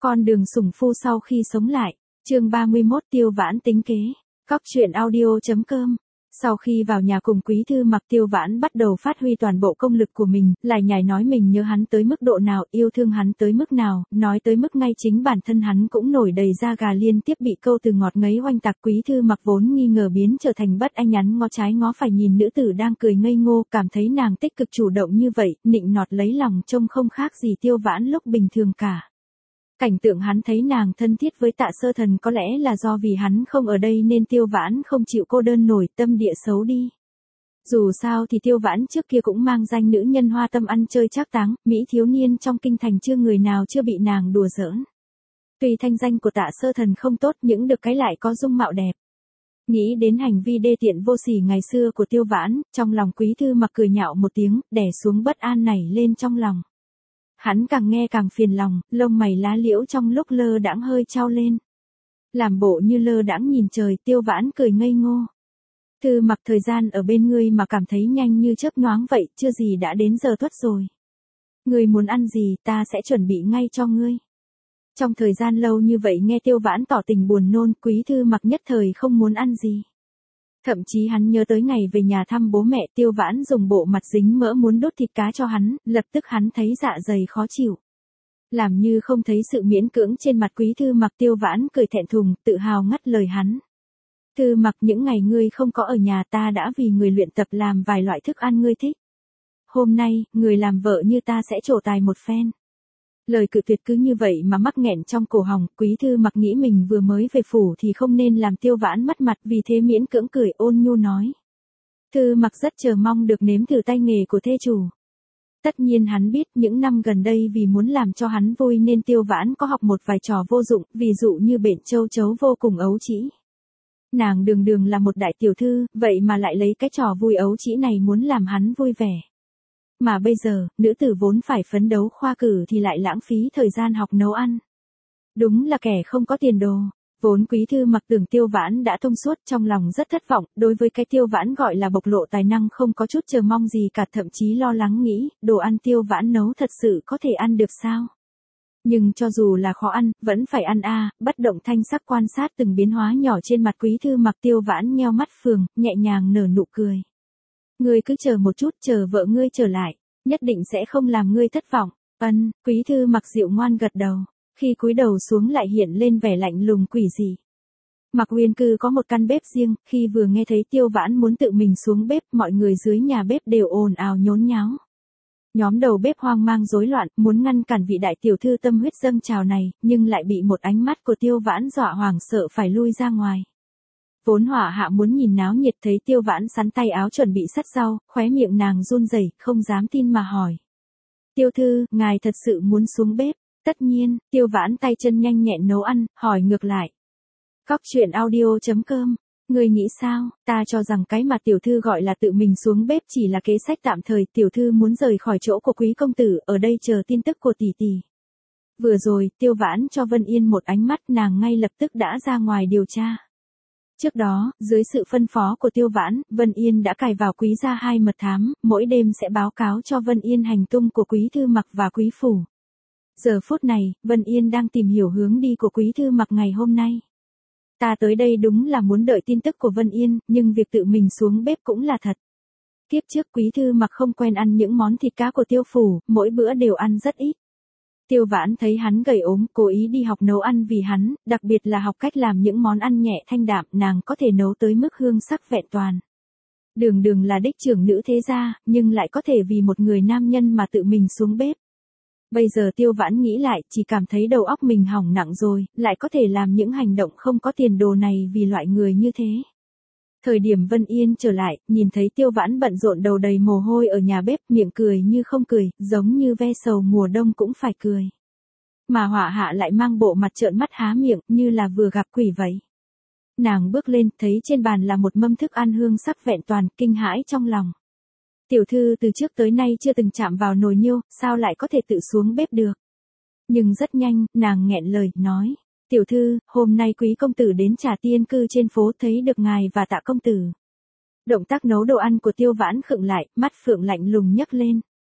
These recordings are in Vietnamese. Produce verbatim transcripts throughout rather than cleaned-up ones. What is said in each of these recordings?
Con đường sủng phu sau khi sống lại. Chương ba mươi mốt Tiêu Vãn tính kế. Cóc truyện audio chấm com. Sau khi vào nhà cùng Quý Thư Mặc, Tiêu Vãn bắt đầu phát huy toàn bộ công lực của mình, lại nhảy nói mình nhớ hắn tới mức độ nào, yêu thương hắn tới mức nào, nói tới mức ngay chính bản thân hắn cũng nổi đầy da gà, liên tiếp bị câu từ ngọt ngấy oanh tạc. Quý Thư Mặc vốn nghi ngờ biến trở thành bất anh nhắn ngó trái ngó phải nhìn nữ tử đang cười ngây ngô, cảm thấy nàng tích cực chủ động như vậy, nịnh nọt lấy lòng, trông không khác gì Tiêu Vãn lúc bình thường cả. Cảnh tượng hắn thấy nàng thân thiết với Tạ Sơ Thần có lẽ là do vì hắn không ở đây nên Tiêu Vãn không chịu cô đơn nổi, tâm địa xấu đi. Dù sao thì Tiêu Vãn trước kia cũng mang danh nữ nhân hoa tâm ăn chơi trác táng, mỹ thiếu niên trong kinh thành chưa người nào chưa bị nàng đùa giỡn. Tuy thanh danh của Tạ Sơ Thần không tốt, những được cái lại có dung mạo đẹp. Nghĩ đến hành vi đê tiện vô sỉ ngày xưa của Tiêu Vãn, trong lòng Quý Thư Mặc cười nhạo một tiếng, đè xuống bất an nảy lên trong lòng. Hắn càng nghe càng phiền lòng, lông mày lá liễu trong lúc lơ đãng hơi chau lên. Làm bộ như lơ đãng nhìn trời, Tiêu Vãn cười ngây ngô. Thư Mặc, thời gian ở bên ngươi mà cảm thấy nhanh như chớp nhoáng vậy, chưa gì đã đến giờ tuất rồi. Ngươi muốn ăn gì, ta sẽ chuẩn bị ngay cho ngươi. Trong thời gian lâu như vậy nghe Tiêu Vãn tỏ tình buồn nôn, Quý Thư Mặc nhất thời không muốn ăn gì. Thậm chí hắn nhớ tới ngày về nhà thăm bố mẹ, Tiêu Vãn dùng bộ mặt dính mỡ muốn đốt thịt cá cho hắn, lập tức hắn thấy dạ dày khó chịu. Làm như không thấy sự miễn cưỡng trên mặt Quý Thư Mặc, Tiêu Vãn cười thẹn thùng, tự hào ngắt lời hắn. Thư Mặc, những ngày ngươi không có ở nhà ta đã vì người luyện tập làm vài loại thức ăn ngươi thích. Hôm nay, người làm vợ như ta sẽ trổ tài một phen. Lời cự tuyệt cứ như vậy mà mắc nghẹn trong cổ họng, Quý Thư Mặc nghĩ mình vừa mới về phủ thì không nên làm Tiêu Vãn mất mặt, vì thế miễn cưỡng cười ôn nhu nói. Thư Mặc rất chờ mong được nếm thử tay nghề của thê chủ. Tất nhiên hắn biết những năm gần đây vì muốn làm cho hắn vui nên Tiêu Vãn có học một vài trò vô dụng, ví dụ như bện châu chấu vô cùng ấu trĩ. Nàng đường đường là một đại tiểu thư, vậy mà lại lấy cái trò vui ấu trĩ này muốn làm hắn vui vẻ. Mà bây giờ, nữ tử vốn phải phấn đấu khoa cử thì lại lãng phí thời gian học nấu ăn. Đúng là kẻ không có tiền đồ. Vốn Quý Thư Mặc tưởng Tiêu Vãn đã thông suốt, trong lòng rất thất vọng, đối với cái Tiêu Vãn gọi là bộc lộ tài năng không có chút chờ mong gì cả, thậm chí lo lắng nghĩ, đồ ăn Tiêu Vãn nấu thật sự có thể ăn được sao? Nhưng cho dù là khó ăn, vẫn phải ăn a. À, bất động thanh sắc quan sát từng biến hóa nhỏ trên mặt Quý Thư Mặc, Tiêu Vãn nheo mắt phường, nhẹ nhàng nở nụ cười. Ngươi cứ chờ một chút, chờ vợ ngươi trở lại, nhất định sẽ không làm ngươi thất vọng. Ân, Quý Thư Mặc dịu ngoan gật đầu, khi cúi đầu xuống lại hiện lên vẻ lạnh lùng quỷ dị. Mặc Uyên Cư có một căn bếp riêng, khi vừa nghe thấy Tiêu Vãn muốn tự mình xuống bếp, mọi người dưới nhà bếp đều ồn ào nhốn nháo. Nhóm đầu bếp hoang mang rối loạn, muốn ngăn cản vị đại tiểu thư tâm huyết dâng trào này, nhưng lại bị một ánh mắt của Tiêu Vãn dọa hoảng sợ phải lui ra ngoài. Vốn hỏa hạ muốn nhìn náo nhiệt thấy Tiêu Vãn sắn tay áo chuẩn bị sắt rau, khóe miệng nàng run rẩy, không dám tin mà hỏi. Tiêu thư, ngài thật sự muốn xuống bếp? Tất nhiên, Tiêu Vãn tay chân nhanh nhẹn nấu ăn, hỏi ngược lại. Cóc truyện audio chấm com. Ngươi nghĩ sao? Ta cho rằng cái mà tiểu thư gọi là tự mình xuống bếp chỉ là kế sách tạm thời, tiểu thư muốn rời khỏi chỗ của quý công tử, ở đây chờ tin tức của tỷ tỷ. Vừa rồi, Tiêu Vãn cho Vân Yên một ánh mắt, nàng ngay lập tức đã ra ngoài điều tra. Trước đó, dưới sự phân phó của Tiêu Vãn, Vân Yên đã cài vào Quý gia hai mật thám, mỗi đêm sẽ báo cáo cho Vân Yên hành tung của Quý Thư Mặc và Quý phủ. Giờ phút này, Vân Yên đang tìm hiểu hướng đi của Quý Thư Mặc ngày hôm nay. Ta tới đây đúng là muốn đợi tin tức của Vân Yên, nhưng việc tự mình xuống bếp cũng là thật. Tiếp trước Quý Thư Mặc không quen ăn những món thịt cá của Tiêu phủ, mỗi bữa đều ăn rất ít. Tiêu Vãn thấy hắn gầy ốm, cố ý đi học nấu ăn vì hắn, đặc biệt là học cách làm những món ăn nhẹ thanh đạm, nàng có thể nấu tới mức hương sắc vẹn toàn. Đường đường là đích trưởng nữ thế gia, nhưng lại có thể vì một người nam nhân mà tự mình xuống bếp. Bây giờ Tiêu Vãn nghĩ lại, chỉ cảm thấy đầu óc mình hỏng nặng rồi, lại có thể làm những hành động không có tiền đồ này vì loại người như thế. Thời điểm Vân Yên trở lại, nhìn thấy Tiêu Vãn bận rộn đầu đầy mồ hôi ở nhà bếp, miệng cười như không cười, giống như ve sầu mùa đông cũng phải cười. Mà hỏa hạ lại mang bộ mặt trợn mắt há miệng, như là vừa gặp quỷ vậy. Nàng bước lên, thấy trên bàn là một mâm thức ăn hương sắc vẹn toàn, kinh hãi trong lòng. Tiểu thư từ trước tới nay chưa từng chạm vào nồi niêu, sao lại có thể tự xuống bếp được. Nhưng rất nhanh, nàng nghẹn lời, nói. Tiểu thư, hôm nay quý công tử đến Trà Tiên cư trên phố thấy được ngài và Tạ công tử. Động tác nấu đồ ăn của Tiêu Vãn khựng lại, mắt phượng lạnh lùng nhấc lên.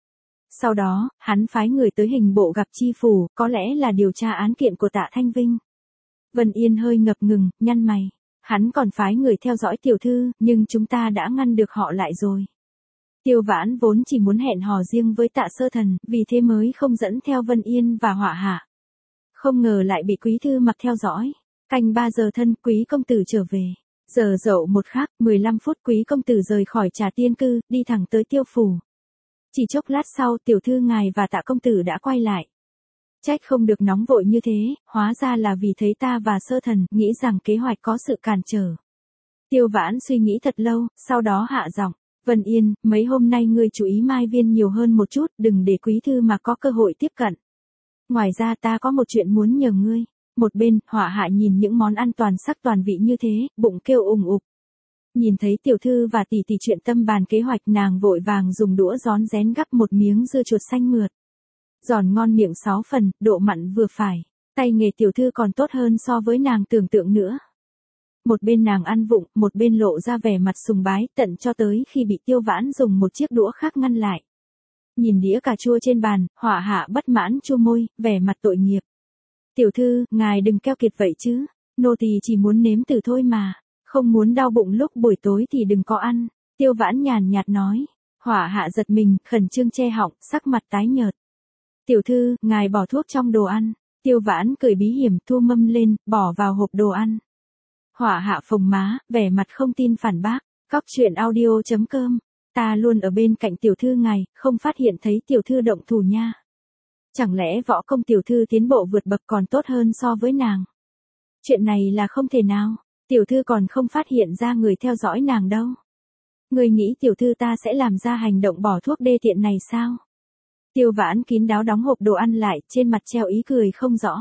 Sau đó, hắn phái người tới hình bộ gặp chi phủ, có lẽ là điều tra án kiện của Tạ Thanh Vinh. Vân Yên hơi ngập ngừng, nhăn mày. Hắn còn phái người theo dõi tiểu thư, nhưng chúng ta đã ngăn được họ lại rồi. Tiêu Vãn vốn chỉ muốn hẹn hò riêng với Tạ Sơ Thần, vì thế mới không dẫn theo Vân Yên và Họa Hạ. Không ngờ lại bị Quý Thư Mặc theo dõi. Canh ba giờ thân, Quý công tử trở về. Giờ dậu một khắc, mười lăm phút Quý công tử rời khỏi Trà Tiên Cư, đi thẳng tới Tiêu phủ. Chỉ chốc lát sau, tiểu thư ngài và Tạ công tử đã quay lại. Trách không được nóng vội như thế, hóa ra là vì thấy ta và Sơ Thần, nghĩ rằng kế hoạch có sự cản trở. Tiêu Vãn suy nghĩ thật lâu, sau đó hạ giọng, Vân Yên, mấy hôm nay ngươi chú ý Mai Viên nhiều hơn một chút, đừng để Quý Thư mà có cơ hội tiếp cận. Ngoài ra ta có một chuyện muốn nhờ ngươi. Một bên, Họa Hạ nhìn những món ăn toàn sắc toàn vị như thế, bụng kêu ùng ục. Nhìn thấy tiểu thư và tỷ tỷ chuyện tâm bàn kế hoạch, nàng vội vàng dùng đũa rón rén gắp một miếng dưa chuột xanh mượt. Giòn ngon miệng sáu phần, độ mặn vừa phải. Tay nghề tiểu thư còn tốt hơn so với nàng tưởng tượng nữa. Một bên nàng ăn vụng, một bên lộ ra vẻ mặt sùng bái, tận cho tới khi bị Tiêu Vãn dùng một chiếc đũa khác ngăn lại. Nhìn đĩa cà chua trên bàn, Họa Hạ bất mãn chua môi, vẻ mặt tội nghiệp. Tiểu thư, ngài đừng keo kiệt vậy chứ. Nô tỳ chỉ muốn nếm thử thôi mà. Không muốn đau bụng lúc buổi tối thì đừng có ăn. Tiêu Vãn nhàn nhạt nói. Họa Hạ giật mình, khẩn trương che họng, sắc mặt tái nhợt. Tiểu thư, ngài bỏ thuốc trong đồ ăn. Tiêu Vãn cười bí hiểm, thu mâm lên, bỏ vào hộp đồ ăn. Họa Hạ phồng má, vẻ mặt không tin phản bác. Cóc truyện audio chấm com. Ta luôn ở bên cạnh tiểu thư ngài, không phát hiện thấy tiểu thư động thủ nha. Chẳng lẽ võ công tiểu thư tiến bộ vượt bậc còn tốt hơn so với nàng? Chuyện này là không thể nào, tiểu thư còn không phát hiện ra người theo dõi nàng đâu. Người nghĩ tiểu thư ta sẽ làm ra hành động bỏ thuốc đê tiện này sao? Tiêu Vãn kín đáo đóng hộp đồ ăn lại, trên mặt treo ý cười không rõ.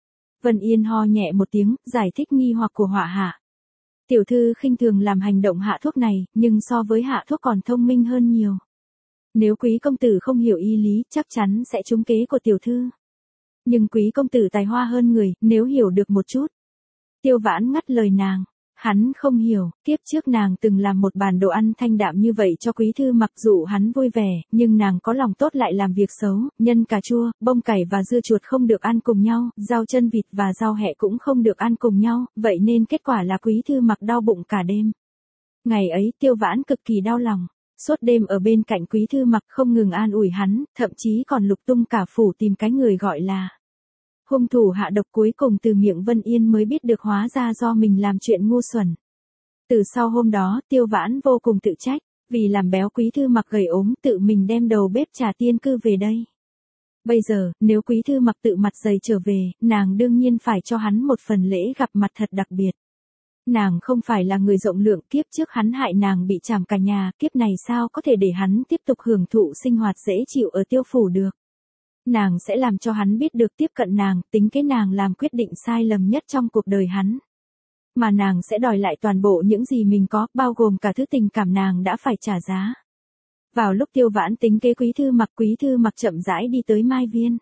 Vân Yên ho nhẹ một tiếng, giải thích nghi hoặc của Họa Hạ. Tiểu thư khinh thường làm hành động hạ thuốc này, nhưng so với hạ thuốc còn thông minh hơn nhiều. Nếu Quý công tử không hiểu y lý, chắc chắn sẽ trúng kế của tiểu thư. Nhưng Quý công tử tài hoa hơn người, nếu hiểu được một chút. Tiêu Vãn ngắt lời nàng. Hắn không hiểu, kiếp trước nàng từng làm một bàn đồ ăn thanh đạm như vậy cho Quý Thư Mặc dụ hắn vui vẻ, nhưng nàng có lòng tốt lại làm việc xấu, nhân cà chua, bông cải và dưa chuột không được ăn cùng nhau, rau chân vịt và rau hẹ cũng không được ăn cùng nhau, vậy nên kết quả là Quý Thư Mặc đau bụng cả đêm. Ngày ấy Tiêu Vãn cực kỳ đau lòng, suốt đêm ở bên cạnh Quý Thư Mặc không ngừng an ủi hắn, thậm chí còn lục tung cả phủ tìm cái người gọi là hung thủ hạ độc, cuối cùng từ miệng Vân Yên mới biết được hóa ra do mình làm chuyện ngu xuẩn. Từ sau hôm đó, Tiêu Vãn vô cùng tự trách, vì làm béo Quý Thư Mặc gầy ốm, tự mình đem đầu bếp Trà Tiên Cư về đây. Bây giờ, nếu Quý Thư Mặc tự mặt dày trở về, nàng đương nhiên phải cho hắn một phần lễ gặp mặt thật đặc biệt. Nàng không phải là người rộng lượng, kiếp trước hắn hại nàng bị trảm cả nhà, kiếp này sao có thể để hắn tiếp tục hưởng thụ sinh hoạt dễ chịu ở Tiêu phủ được. Nàng sẽ làm cho hắn biết được tiếp cận nàng, tính kế nàng làm quyết định sai lầm nhất trong cuộc đời hắn. Mà nàng sẽ đòi lại toàn bộ những gì mình có, bao gồm cả thứ tình cảm nàng đã phải trả giá. Vào lúc Tiêu Vãn tính kế Quý Thư Mặc, Quý Thư Mặc chậm rãi đi tới Mai Viên.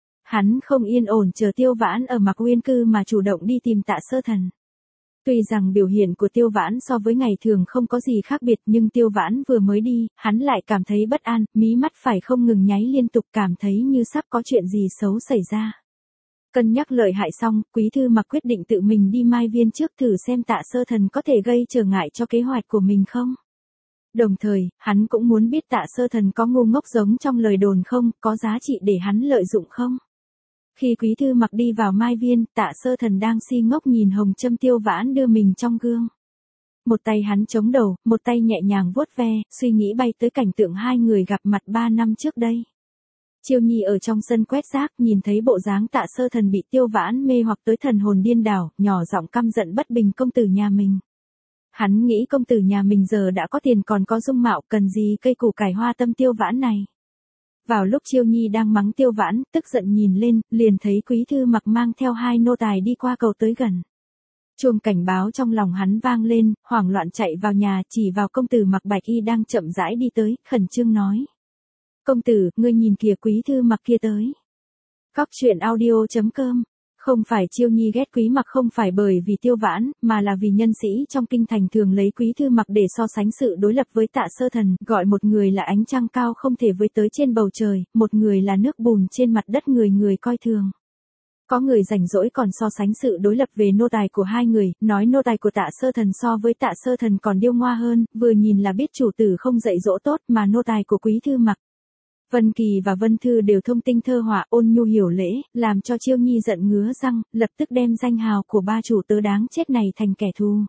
Hắn không yên ổn chờ Tiêu Vãn ở Mặc Uyên Cư mà chủ động đi tìm Tạ Sơ Thần. Tuy rằng biểu hiện của Tiêu Vãn so với ngày thường không có gì khác biệt, nhưng Tiêu Vãn vừa mới đi, hắn lại cảm thấy bất an, mí mắt phải không ngừng nháy liên tục, cảm thấy như sắp có chuyện gì xấu xảy ra. Cân nhắc lợi hại xong, Quý Thư Mặc quyết định tự mình đi Mai Viên trước thử xem Tạ Sơ Thần có thể gây trở ngại cho kế hoạch của mình không. Đồng thời, hắn cũng muốn biết Tạ Sơ Thần có ngu ngốc giống trong lời đồn không, có giá trị để hắn lợi dụng không. Khi Quý Thư Mặc đi vào Mai Viên, Tạ Sơ Thần đang si ngốc nhìn hồng châm Tiêu Vãn đưa mình trong gương. Một tay hắn chống đầu, một tay nhẹ nhàng vuốt ve, suy nghĩ bay tới cảnh tượng hai người gặp mặt ba năm trước đây. Chiêu Nhi ở trong sân quét rác, nhìn thấy bộ dáng Tạ Sơ Thần bị Tiêu Vãn mê hoặc tới thần hồn điên đảo, nhỏ giọng căm giận bất bình công tử nhà mình. Hắn nghĩ công tử nhà mình giờ đã có tiền còn có dung mạo, cần gì cây củ cải hoa tâm Tiêu Vãn này. Vào lúc Chiêu Nhi đang mắng Tiêu Vãn, tức giận nhìn lên, liền thấy Quý Thư Mặc mang theo hai nô tài đi qua cầu tới gần. Chuông cảnh báo trong lòng hắn vang lên, hoảng loạn chạy vào nhà, chỉ vào công tử mặc bạch y đang chậm rãi đi tới, khẩn trương nói. Công tử, ngươi nhìn kìa, Quý Thư Mặc kia tới. Cóc truyện audio chấm com Không phải Chiêu Nhi ghét Quý Mặc không phải bởi vì Tiêu Vãn, mà là vì nhân sĩ trong kinh thành thường lấy Quý Thư Mặc để so sánh sự đối lập với Tạ Sơ Thần, gọi một người là ánh trăng cao không thể với tới trên bầu trời, một người là nước bùn trên mặt đất người người coi thường. Có người rảnh rỗi còn so sánh sự đối lập về nô tài của hai người, nói nô tài của Tạ Sơ Thần so với Tạ Sơ Thần còn điêu ngoa hơn, vừa nhìn là biết chủ tử không dạy dỗ tốt mà nô tài của Quý Thư Mặc. Vân Kỳ và Vân Thư đều thông tinh thơ họa ôn nhu hiểu lễ, làm cho Chiêu Nhi giận ngứa răng, lập tức đem danh hào của ba chủ tớ đáng chết này thành kẻ thù.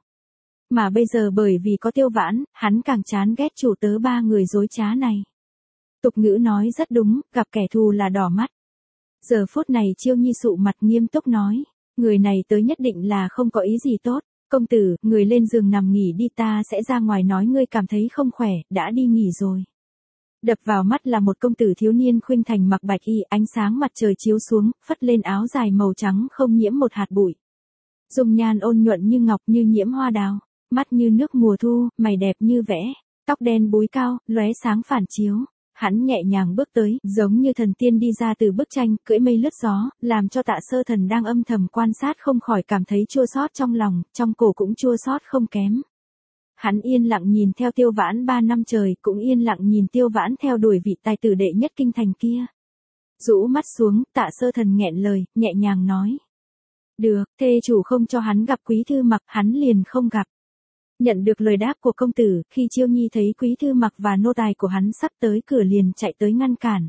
Mà bây giờ bởi vì có Tiêu Vãn, hắn càng chán ghét chủ tớ ba người dối trá này. Tục ngữ nói rất đúng, gặp kẻ thù là đỏ mắt. Giờ phút này Chiêu Nhi sụ mặt nghiêm túc nói, người này tới nhất định là không có ý gì tốt. Công tử, người lên giường nằm nghỉ đi, ta sẽ ra ngoài nói ngươi cảm thấy không khỏe, đã đi nghỉ rồi. Đập vào mắt là một công tử thiếu niên khuynh thành mặc bạch y, ánh sáng mặt trời chiếu xuống, phất lên áo dài màu trắng không nhiễm một hạt bụi. Dung nhan ôn nhuận như ngọc như nhiễm hoa đào, mắt như nước mùa thu, mày đẹp như vẽ, tóc đen búi cao, lóe sáng phản chiếu. Hắn nhẹ nhàng bước tới, giống như thần tiên đi ra từ bức tranh, cưỡi mây lướt gió, làm cho Tạ Sơ Thần đang âm thầm quan sát không khỏi cảm thấy chua xót trong lòng, trong cổ cũng chua xót không kém. Hắn yên lặng nhìn theo Tiêu Vãn ba năm trời, cũng yên lặng nhìn Tiêu Vãn theo đuổi vị tài tử đệ nhất kinh thành kia. Rũ mắt xuống, Tạ Sơ Thần nghẹn lời, nhẹ nhàng nói. Được, thê chủ không cho hắn gặp Quý Thư Mặc, hắn liền không gặp. Nhận được lời đáp của công tử, khi Chiêu Nhi thấy Quý Thư Mặc và nô tài của hắn sắp tới cửa liền chạy tới ngăn cản.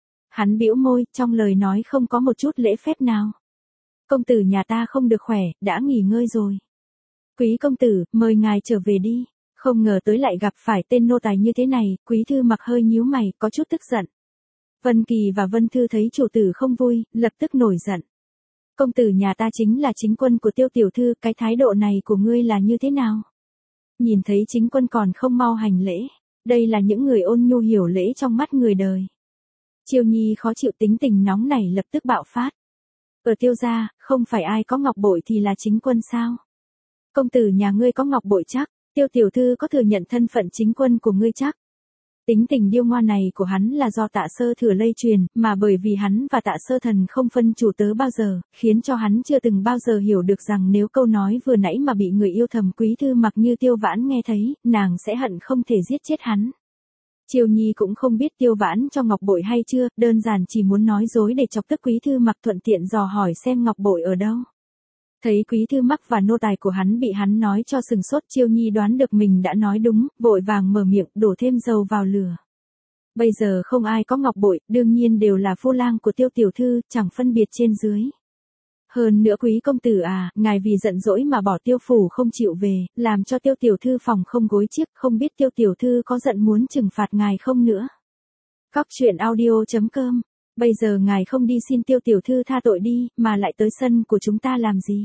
Hắn bĩu môi, trong lời nói không có một chút lễ phép nào. Công tử nhà ta không được khỏe, đã nghỉ ngơi rồi. Quý công tử, mời ngài trở về đi. Không ngờ tới lại gặp phải tên nô tài như thế này, Quý Thư Mặc hơi nhíu mày, có chút tức giận. Vân Kỳ và Vân Thư thấy chủ tử không vui, lập tức nổi giận. Công tử nhà ta chính là chính quân của Tiêu tiểu thư, cái thái độ này của ngươi là như thế nào? Nhìn thấy chính quân còn không mau hành lễ, đây là những người ôn nhu hiểu lễ trong mắt người đời. Chiêu Nhi khó chịu tính tình nóng này lập tức bạo phát. Ở Tiêu gia, không phải ai có ngọc bội thì là chính quân sao? Công tử nhà ngươi có ngọc bội chắc, Tiêu tiểu thư có thừa nhận thân phận chính quân của ngươi chắc. Tính tình điêu ngoa này của hắn là do Tạ Sơ Thừa lây truyền, mà bởi vì hắn và Tạ Sơ Thần không phân chủ tớ bao giờ, khiến cho hắn chưa từng bao giờ hiểu được rằng nếu câu nói vừa nãy mà bị người yêu thầm Quý Thư Mặc như Tiêu Vãn nghe thấy, nàng sẽ hận không thể giết chết hắn. Chiêu Nhi cũng không biết Tiêu Vãn cho ngọc bội hay chưa, đơn giản chỉ muốn nói dối để chọc tức Quý Thư Mặc, thuận tiện dò hỏi xem ngọc bội ở đâu. Thấy Quý Thư Mặc và nô tài của hắn bị hắn nói cho sừng sốt, Chiêu Nhi đoán được mình đã nói đúng, vội vàng mở miệng đổ thêm dầu vào lửa. Bây giờ không ai có ngọc bội, đương nhiên đều là phu lang của Tiêu tiểu thư, chẳng phân biệt trên dưới. Hơn nữa Quý công tử à, ngài vì giận dỗi mà bỏ Tiêu phủ không chịu về, làm cho Tiêu tiểu thư phòng không gối chiếc, không biết Tiêu tiểu thư có giận muốn trừng phạt ngài không nữa. Cóc truyện audio chấm com. Bây giờ ngài không đi xin Tiêu tiểu thư tha tội đi, mà lại tới sân của chúng ta làm gì?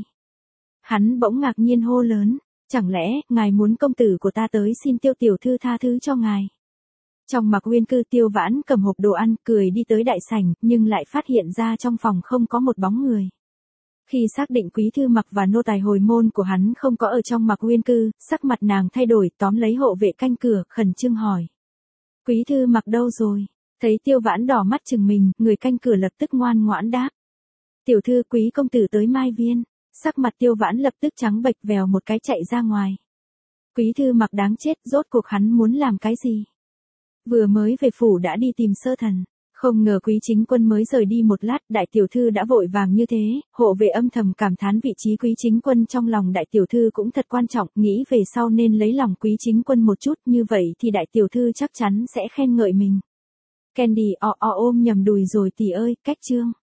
Hắn bỗng ngạc nhiên hô lớn, chẳng lẽ, ngài muốn công tử của ta tới xin Tiêu tiểu thư tha thứ cho ngài? Trong Mặc Uyên cư, Tiêu Vãn cầm hộp đồ ăn, cười đi tới đại sảnh, nhưng lại phát hiện ra trong phòng không có một bóng người. Khi xác định Quý Thư Mặc và nô tài hồi môn của hắn không có ở trong Mặc Uyên cư, sắc mặt nàng thay đổi, tóm lấy hộ vệ canh cửa, khẩn trương hỏi. Quý Thư Mặc đâu rồi? Thấy Tiêu Vãn đỏ mắt chừng mình, người canh cửa lập tức ngoan ngoãn đáp. Tiểu thư Quý công tử tới Mai Viên. Sắc mặt Tiêu Vãn lập tức trắng bệch, vèo một cái chạy ra ngoài. Quý Thư Mặc đáng chết, rốt cuộc hắn muốn làm cái gì? Vừa mới về phủ đã đi tìm Sơ Thần. Không ngờ Quý chính quân mới rời đi một lát, đại tiểu thư đã vội vàng như thế, hộ vệ âm thầm cảm thán vị trí Quý chính quân trong lòng đại tiểu thư cũng thật quan trọng, nghĩ về sau nên lấy lòng Quý chính quân một chút, như vậy thì đại tiểu thư chắc chắn sẽ khen ngợi mình. Candy o o ôm nhầm đùi rồi tỷ ơi, cách chương.